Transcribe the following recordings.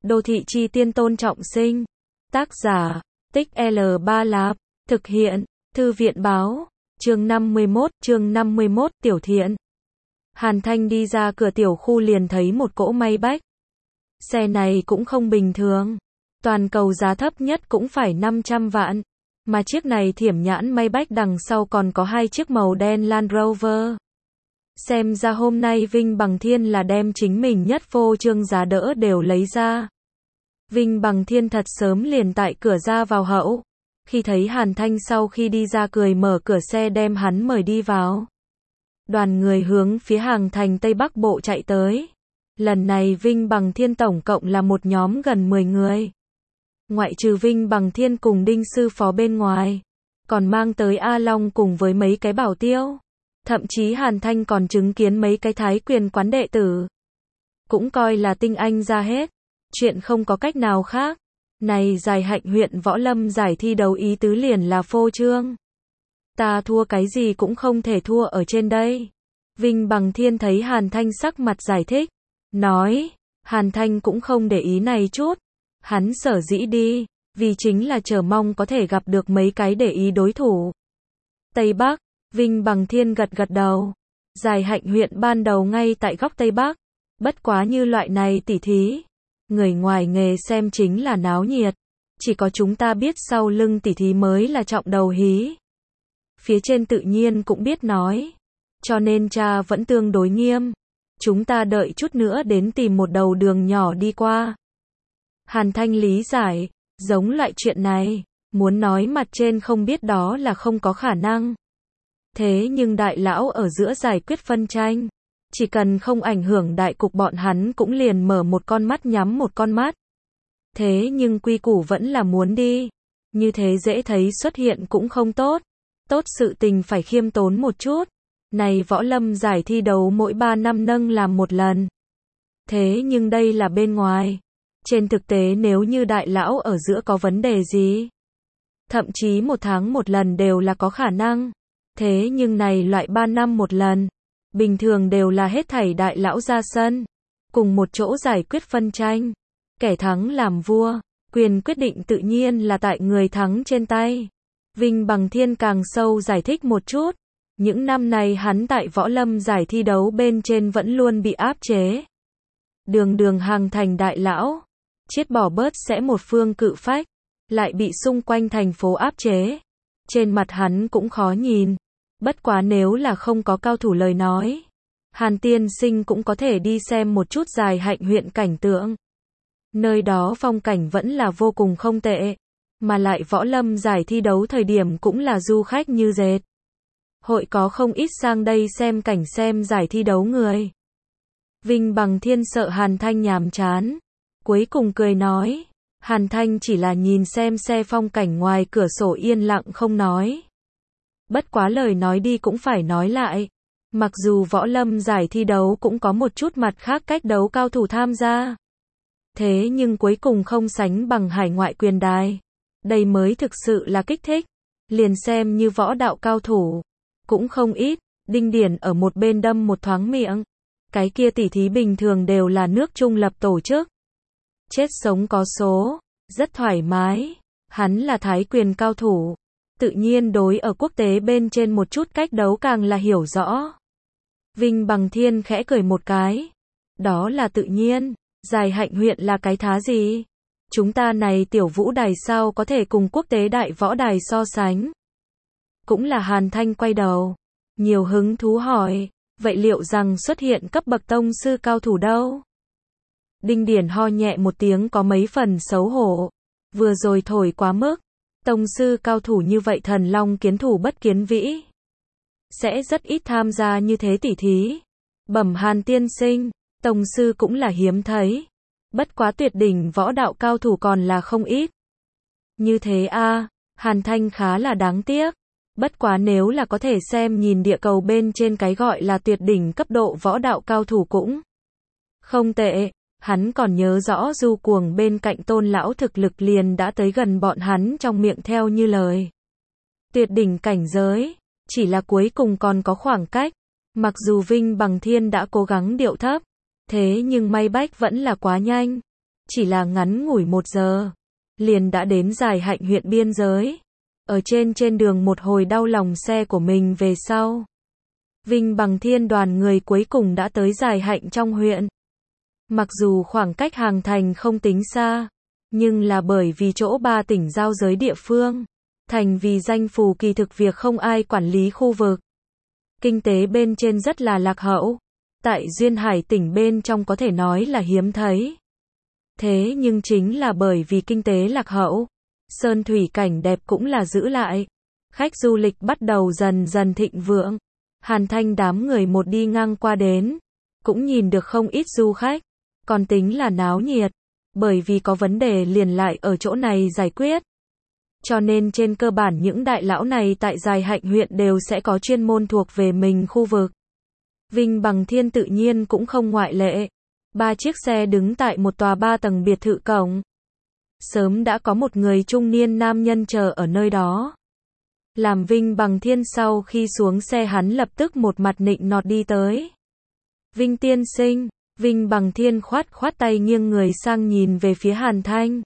Đô thị chi tiên Tôn Trọng Sinh. Tác giả, Tích L3 Lạp. Thực hiện, Thư viện báo. Chương 51, Tiểu Thiện. Hàn Thanh đi ra cửa tiểu khu liền thấy một cỗ may bách. Xe này cũng không bình thường. Toàn cầu giá thấp nhất cũng phải 500 vạn. Mà chiếc này thiểm nhãn may bách đằng sau còn có hai chiếc màu đen Land Rover. Xem ra hôm nay Vinh Bằng Thiên là đem chính mình nhất phô trương giá đỡ đều lấy ra. Vinh Bằng Thiên thật sớm liền tại cửa ra vào hậu. Khi thấy Hàn Thanh sau khi đi ra cười mở cửa xe đem hắn mời đi vào. Đoàn người hướng phía hàng thành Tây Bắc Bộ chạy tới. Lần này Vinh Bằng Thiên tổng cộng là một nhóm gần 10 người. Ngoại trừ Vinh Bằng Thiên cùng Đinh Sư Phó bên ngoài, còn mang tới A Long cùng với mấy cái bảo tiêu. Thậm chí Hàn Thanh còn chứng kiến mấy cái thái quyền quán đệ tử. Cũng coi là tinh anh ra hết. Chuyện không có cách nào khác. Này Giải Hạnh huyện võ lâm giải thi đấu ý tứ liền là phô trương. Ta thua cái gì cũng không thể thua ở trên đây. Vinh Bằng Thiên thấy Hàn Thanh sắc mặt giải thích. Nói, Hàn Thanh cũng không để ý này chút. Hắn sở dĩ đi, vì chính là chờ mong có thể gặp được mấy cái để ý đối thủ. Tây Bắc, Vinh Bằng Thiên gật gật đầu. Giải Hạnh huyện ban đầu ngay tại góc Tây Bắc. Bất quá như loại này tỉ thí. Người ngoài nghề xem chính là náo nhiệt. Chỉ có chúng ta biết sau lưng tỉ thí mới là trọng đầu hí. Phía trên tự nhiên cũng biết nói. Cho nên cha vẫn tương đối nghiêm. Chúng ta đợi chút nữa đến tìm một đầu đường nhỏ đi qua. Hàn Thanh lý giải, giống loại chuyện này, muốn nói mặt trên không biết đó là không có khả năng. Thế nhưng đại lão ở giữa giải quyết phân tranh, chỉ cần không ảnh hưởng đại cục bọn hắn cũng liền mở một con mắt nhắm một con mắt. Thế nhưng quy củ vẫn là muốn đi, như thế dễ thấy xuất hiện cũng không tốt. Tốt sự tình phải khiêm tốn một chút. Này võ lâm giải thi đấu mỗi 3 năm nâng làm một lần. Thế nhưng đây là bên ngoài. Trên thực tế nếu như đại lão ở giữa có vấn đề gì, thậm chí 1 tháng một lần đều là có khả năng. Thế nhưng này loại 3 năm một lần, bình thường đều là hết thảy đại lão ra sân, cùng một chỗ giải quyết phân tranh. Kẻ thắng làm vua, quyền quyết định tự nhiên là tại người thắng trên tay. Vinh Bằng Thiên càng sâu giải thích một chút. Những năm này hắn tại võ lâm giải thi đấu bên trên vẫn luôn bị áp chế. Đường hàng thành đại lão, chiết bỏ bớt sẽ một phương cự phách, lại bị xung quanh thành phố áp chế. Trên mặt hắn cũng khó nhìn. Bất quá nếu là không có cao thủ lời nói, Hàn tiên sinh cũng có thể đi xem một chút Giải Hạnh huyện cảnh tượng. Nơi đó phong cảnh vẫn là vô cùng không tệ, mà lại võ lâm giải thi đấu thời điểm cũng là du khách như dệt. Hội có không ít sang đây xem cảnh xem giải thi đấu người. Vinh Bằng Thiên sợ Hàn Thanh nhàm chán, cuối cùng cười nói. Hàn Thanh chỉ là nhìn xem xe phong cảnh ngoài cửa sổ yên lặng không nói. Bất quá lời nói đi cũng phải nói lại. Mặc dù võ lâm giải thi đấu cũng có một chút mặt khác cách đấu cao thủ tham gia. Thế nhưng cuối cùng không sánh bằng hải ngoại quyền đài. Đây mới thực sự là kích thích. Liền xem như võ đạo cao thủ. Cũng không ít, Đinh Điển ở một bên đâm một thoáng miệng. Cái kia tỉ thí bình thường đều là nước trung lập tổ chức. Chết sống có số, rất thoải mái. Hắn là thái quyền cao thủ. Tự nhiên đối ở quốc tế bên trên một chút cách đấu càng là hiểu rõ. Vinh Bằng Thiên khẽ cười một cái. Đó là tự nhiên, Giải Hạnh huyện là cái thá gì? Chúng ta này tiểu vũ đài sao có thể cùng quốc tế đại võ đài so sánh? Cũng là Hàn Thanh quay đầu. Nhiều hứng thú hỏi, vậy liệu rằng xuất hiện cấp bậc tông sư cao thủ đâu? Đinh Điển ho nhẹ một tiếng có mấy phần xấu hổ. Vừa rồi thổi quá mức. Tông sư cao thủ như vậy thần long kiến thủ bất kiến vĩ. Sẽ rất ít tham gia như thế tỉ thí. Bẩm Hàn tiên sinh, tông sư cũng là hiếm thấy. Bất quá tuyệt đỉnh võ đạo cao thủ còn là không ít. Như thế a, Hàn Thanh khá là đáng tiếc. Bất quá nếu là có thể xem nhìn địa cầu bên trên cái gọi là tuyệt đỉnh cấp độ võ đạo cao thủ cũng không tệ. Hắn còn nhớ rõ Du Cuồng bên cạnh Tôn lão thực lực liền đã tới gần bọn hắn trong miệng theo như lời. Tuyệt đỉnh cảnh giới, chỉ là cuối cùng còn có khoảng cách. Mặc dù Vinh Bằng Thiên đã cố gắng điệu thấp, thế nhưng may bách vẫn là quá nhanh. chỉ là ngắn ngủi 1 giờ, liền đã đến Dài Hạnh huyện biên giới. Ở trên đường một hồi đau lòng xe của mình về sau. Vinh Bằng Thiên đoàn người cuối cùng đã tới Dài Hạnh trong huyện. Mặc dù khoảng cách Hàng Thành không tính xa, nhưng là bởi vì chỗ 3 tỉnh giao giới địa phương, thành vì danh phủ kỳ thực việc không ai quản lý khu vực. Kinh tế bên trên rất là lạc hậu, tại Duyên Hải tỉnh bên trong có thể nói là hiếm thấy. Thế nhưng chính là bởi vì kinh tế lạc hậu, sơn thủy cảnh đẹp cũng là giữ lại. Khách du lịch bắt đầu dần dần thịnh vượng. Hàn Thanh đám người một đi ngang qua đến, cũng nhìn được không ít du khách, còn tính là náo nhiệt, bởi vì có vấn đề liền lại ở chỗ này giải quyết. Cho nên trên cơ bản những đại lão này tại Dài Hạnh huyện đều sẽ có chuyên môn thuộc về mình khu vực. Vinh Bằng Thiên tự nhiên cũng không ngoại lệ. 3 chiếc xe đứng tại một tòa 3 tầng biệt thự cổng. Sớm đã có một người trung niên nam nhân chờ ở nơi đó. Làm Vinh Bằng Thiên sau khi xuống xe hắn lập tức một mặt nịnh nọt đi tới. Vinh tiên sinh, Vinh Bằng Thiên khoát tay nghiêng người sang nhìn về phía Hàn Thanh.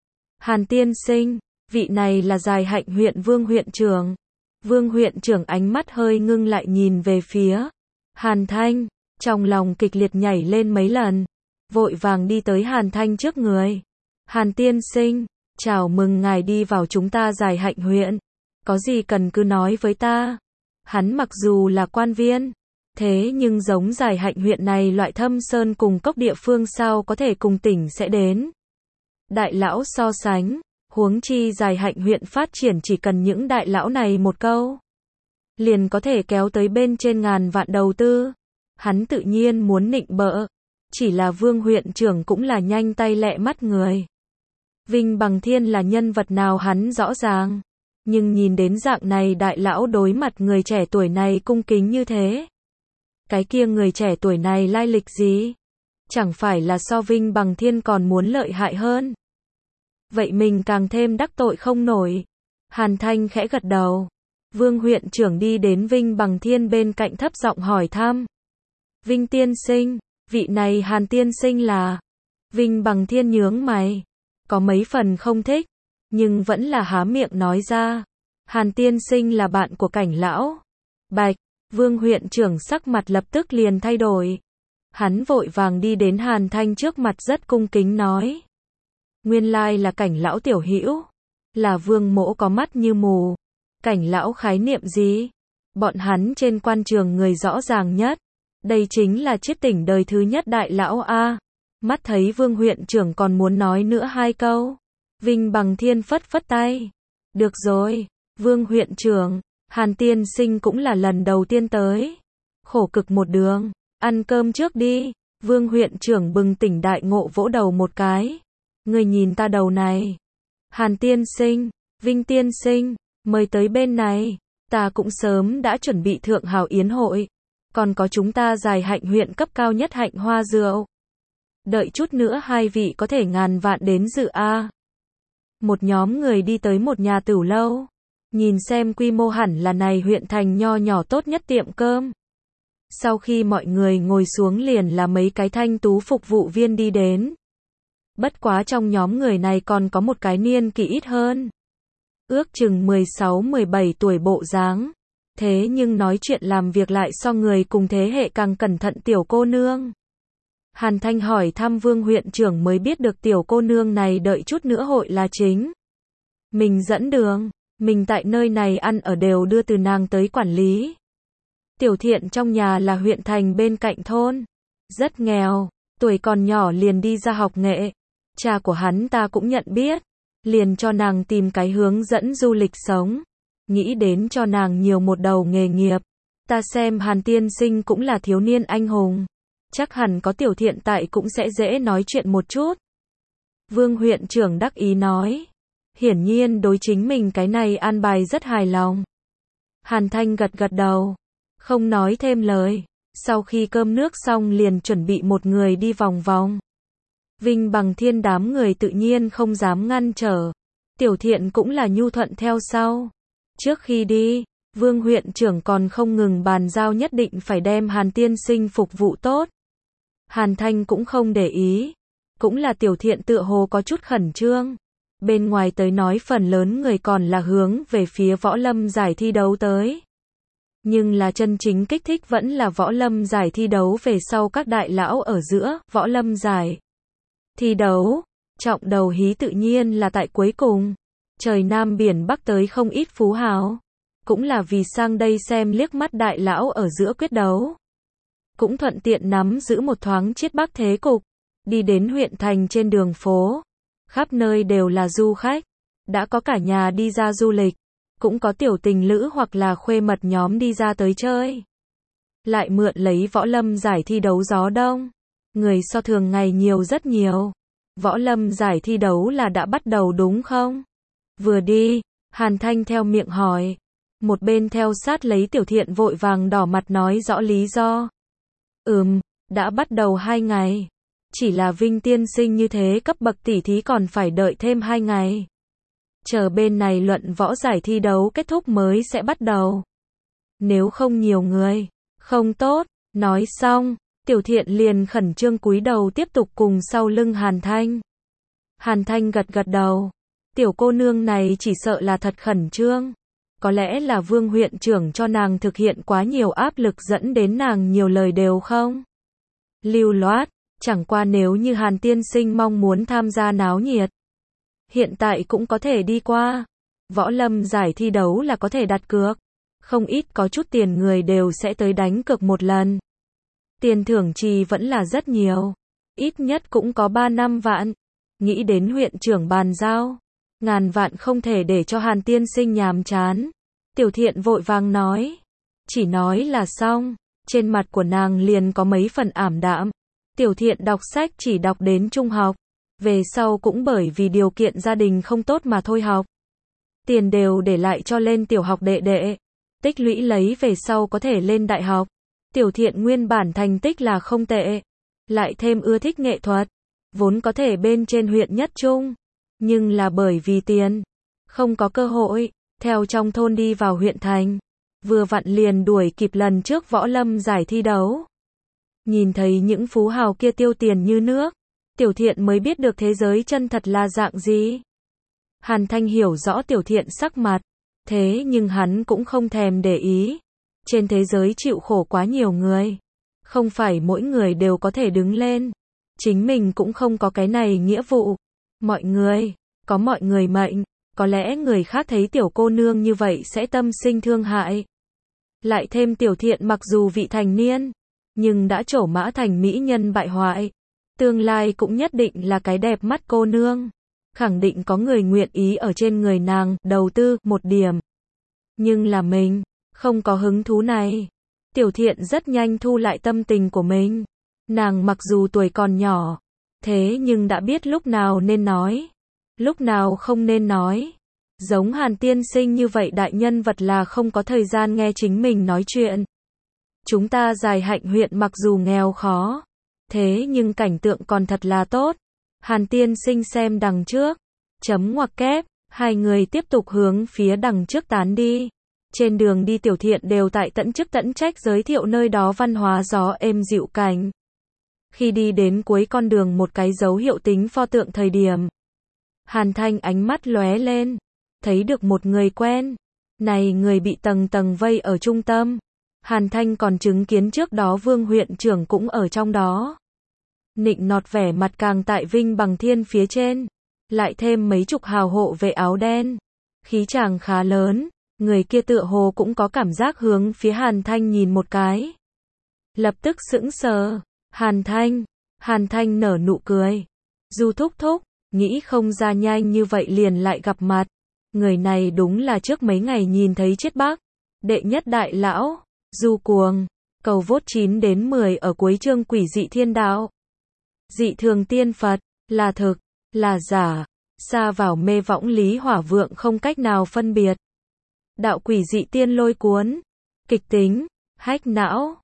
Hàn tiên sinh, vị này là Dài Hạnh huyện Vương huyện trưởng. Vương huyện trưởng ánh mắt hơi ngưng lại nhìn về phía Hàn Thanh, trong lòng kịch liệt nhảy lên mấy lần, vội vàng đi tới Hàn Thanh trước người. Hàn tiên sinh, chào mừng ngài đi vào chúng ta Dài Hạnh huyện. Có gì cần cứ nói với ta. Hắn mặc dù là quan viên, thế nhưng giống Dài Hạnh huyện này loại thâm sơn cùng cốc địa phương sao có thể cùng tỉnh sẽ đến. Đại lão so sánh, huống chi Dài Hạnh huyện phát triển chỉ cần những đại lão này một câu, liền có thể kéo tới bên trên ngàn vạn đầu tư. Hắn tự nhiên muốn nịnh bợ, chỉ là Vương huyện trưởng cũng là nhanh tay lẹ mắt người. Vinh Bằng Thiên là nhân vật nào hắn rõ ràng, nhưng nhìn đến dạng này đại lão đối mặt người trẻ tuổi này cung kính như thế. Cái kia người trẻ tuổi này lai lịch gì? Chẳng phải là so Vinh Bằng Thiên còn muốn lợi hại hơn? Vậy mình càng thêm đắc tội không nổi. Hàn Thanh khẽ gật đầu. Vương huyện trưởng đi đến Vinh Bằng Thiên bên cạnh thấp giọng hỏi thăm. Vinh tiên sinh, vị này Hàn tiên sinh là? Vinh Bằng Thiên nhướng mày, có mấy phần không thích, nhưng vẫn là há miệng nói ra. Hàn tiên sinh là bạn của Cảnh lão. Bạch, Vương huyện trưởng sắc mặt lập tức liền thay đổi. Hắn vội vàng đi đến Hàn Thanh trước mặt rất cung kính nói. Nguyên lai là Cảnh lão tiểu hữu, là Vương mỗ có mắt như mù. Cảnh lão khái niệm gì? Bọn hắn trên quan trường người rõ ràng nhất. Đây chính là chiết tỉnh đời thứ nhất đại lão A. Mắt thấy Vương huyện trưởng còn muốn nói nữa 2 câu. Vinh Bằng Thiên phất phất tay. Được rồi, Vương huyện trưởng, Hàn tiên sinh cũng là lần đầu tiên tới. Khổ cực một đường, ăn cơm trước đi. Vương huyện trưởng bừng tỉnh đại ngộ vỗ đầu một cái. Người nhìn ta đầu này. Hàn tiên sinh, Vinh tiên sinh, mời tới bên này. Ta cũng sớm đã chuẩn bị thượng hào yến hội. Còn có chúng ta Dài Hạnh huyện cấp cao nhất Hạnh Hoa rượu. Đợi chút nữa 2 vị có thể ngàn vạn đến dự A. Một nhóm người đi tới một nhà tửu lâu. Nhìn xem quy mô hẳn là này huyện thành nho nhỏ tốt nhất tiệm cơm. Sau khi mọi người ngồi xuống liền là mấy cái thanh tú phục vụ viên đi đến. Bất quá trong nhóm người này còn có một cái niên kỷ ít hơn. Ước chừng 16-17 tuổi bộ dáng. Thế nhưng nói chuyện làm việc lại so người cùng thế hệ càng cẩn thận tiểu cô nương. Hàn Thanh hỏi thăm Vương huyện trưởng mới biết được tiểu cô nương này đợi chút nữa hội là chính. Mình dẫn đường, mình tại nơi này ăn ở đều đưa từ nàng tới quản lý. Tiểu Thiện trong nhà là huyện thành bên cạnh thôn. Rất nghèo, tuổi còn nhỏ liền đi ra học nghệ. Cha của hắn ta cũng nhận biết. Liền cho nàng tìm cái hướng dẫn du lịch sống. Nghĩ đến cho nàng nhiều một đầu nghề nghiệp. Ta xem Hàn tiên sinh cũng là thiếu niên anh hùng. Chắc hẳn có Tiểu Thiện tại cũng sẽ dễ nói chuyện một chút. Vương huyện trưởng đắc ý nói. Hiển nhiên đối chính mình cái này an bài rất hài lòng. Hàn Thanh gật gật đầu. Không nói thêm lời. Sau khi cơm nước xong liền chuẩn bị một người đi vòng vòng. Vinh Bằng Thiên đám người tự nhiên không dám ngăn trở. Tiểu Thiện cũng là nhu thuận theo sau. Trước khi đi, Vương huyện trưởng còn không ngừng bàn giao nhất định phải đem Hàn tiên sinh phục vụ tốt. Hàn Thanh cũng không để ý. Cũng là Tiểu Thiện tựa hồ có chút khẩn trương. Bên ngoài tới nói phần lớn người còn là hướng về phía võ lâm giải thi đấu tới. Nhưng là chân chính kích thích vẫn là võ lâm giải thi đấu về sau các đại lão ở giữa, võ lâm giải thi đấu. Trọng đầu hí tự nhiên là tại cuối cùng. Trời Nam biển Bắc tới không ít phú hào. Cũng là vì sang đây xem liếc mắt đại lão ở giữa quyết đấu. Cũng thuận tiện nắm giữ một thoáng chiết bắc thế cục. Đi đến huyện thành trên đường phố. Khắp nơi đều là du khách. Đã có cả nhà đi ra du lịch. Cũng có tiểu tình lữ hoặc là khuê mật nhóm đi ra tới chơi. Lại mượn lấy võ lâm giải thi đấu gió đông. Người so thường ngày nhiều rất nhiều. Võ lâm giải thi đấu là đã bắt đầu đúng không? Vừa đi, Hàn Thanh theo miệng hỏi. Một bên theo sát lấy Tiểu Thiện vội vàng đỏ mặt nói rõ lý do. Đã bắt đầu 2 ngày. Chỉ là Vinh tiên sinh như thế cấp bậc tỷ thí còn phải đợi thêm 2 ngày. Chờ bên này luận võ giải thi đấu kết thúc mới sẽ bắt đầu. Nếu không nhiều người, không tốt. Nói xong, Tiểu Thiện liền khẩn trương cúi đầu tiếp tục cùng sau lưng Hàn Thanh. Hàn Thanh gật gật đầu. Tiểu cô nương này chỉ sợ là thật khẩn trương. Có lẽ là Vương huyện trưởng cho nàng thực hiện quá nhiều áp lực dẫn đến nàng nhiều lời đều không lưu loát. Chẳng qua nếu như Hàn tiên sinh mong muốn tham gia náo nhiệt, hiện tại cũng có thể đi qua. Võ lâm giải thi đấu là có thể đặt cược. Không ít có chút tiền người đều sẽ tới đánh cược một lần. Tiền thưởng trì vẫn là rất nhiều. Ít nhất cũng có 3-5 vạn. Nghĩ đến huyện trưởng bàn giao. Ngàn vạn không thể để cho Hàn tiên sinh nhàm chán. Tiểu Thiện vội vàng nói. Chỉ nói là xong. Trên mặt của nàng liền có mấy phần ảm đạm. Tiểu Thiện đọc sách chỉ đọc đến trung học. Về sau cũng bởi vì điều kiện gia đình không tốt mà thôi học. Tiền đều để lại cho lên tiểu học đệ đệ. Tích lũy lấy về sau có thể lên đại học. Tiểu Thiện nguyên bản thành tích là không tệ. Lại thêm ưa thích nghệ thuật. Vốn có thể bên trên huyện nhất trung. Nhưng là bởi vì tiền. Không có cơ hội. Theo trong thôn đi vào huyện thành. Vừa vặn liền đuổi kịp lần trước võ lâm giải thi đấu. Nhìn thấy những phú hào kia tiêu tiền như nước. Tiểu Thiện mới biết được thế giới chân thật là dạng gì. Hàn Thanh hiểu rõ Tiểu Thiện sắc mặt. Thế nhưng hắn cũng không thèm để ý. Trên thế giới chịu khổ quá nhiều người. Không phải mỗi người đều có thể đứng lên. Chính mình cũng không có cái này nghĩa vụ. Mọi người, có mọi người mệnh. Có lẽ người khác thấy tiểu cô nương như vậy sẽ tâm sinh thương hại. Lại thêm Tiểu Thiện mặc dù vị thành niên, nhưng đã trổ mã thành mỹ nhân bại hoại. Tương lai cũng nhất định là cái đẹp mắt cô nương. Khẳng định có người nguyện ý ở trên người nàng đầu tư một điểm. Nhưng là mình không có hứng thú này. Tiểu Thiện rất nhanh thu lại tâm tình của mình. Nàng mặc dù tuổi còn nhỏ, thế nhưng đã biết lúc nào nên nói, lúc nào không nên nói. Giống Hàn tiên sinh như vậy đại nhân vật là không có thời gian nghe chính mình nói chuyện. Chúng ta Dài Hạnh huyện mặc dù nghèo khó, thế nhưng cảnh tượng còn thật là tốt. Hàn tiên sinh xem đằng trước. Chấm ngoặc kép. Hai người tiếp tục hướng phía đằng trước tán đi. Trên đường đi Tiểu Thiện đều tại tận chức tận trách giới thiệu nơi đó văn hóa gió êm dịu cảnh. Khi đi đến cuối con đường một cái dấu hiệu tính pho tượng thời điểm, Hàn Thanh ánh mắt lóe lên. Thấy được một người quen. Này người bị tầng tầng vây ở trung tâm. Hàn Thanh còn chứng kiến trước đó Vương huyện trưởng cũng ở trong đó. Nịnh nọt vẻ mặt càng tại Vinh Bằng Thiên phía trên. Lại thêm mấy chục hào hộ vệ áo đen. Khí chàng khá lớn. Người kia tựa hồ cũng có cảm giác hướng phía Hàn Thanh nhìn một cái. Lập tức sững sờ. Hàn Thanh nở nụ cười. Du thúc thúc, nghĩ không ra nhanh như vậy liền lại gặp mặt. Người này đúng là trước mấy ngày nhìn thấy Chiết Bắc. Đệ nhất đại lão, Du Cuồng. Cầu vốt 9 đến 10 ở cuối chương Quỷ dị thiên đạo. Dị thường tiên Phật, là thực, là giả. Xa vào mê võng lý hỏa vượng không cách nào phân biệt. Đạo quỷ dị tiên lôi cuốn. Kịch tính, hách não.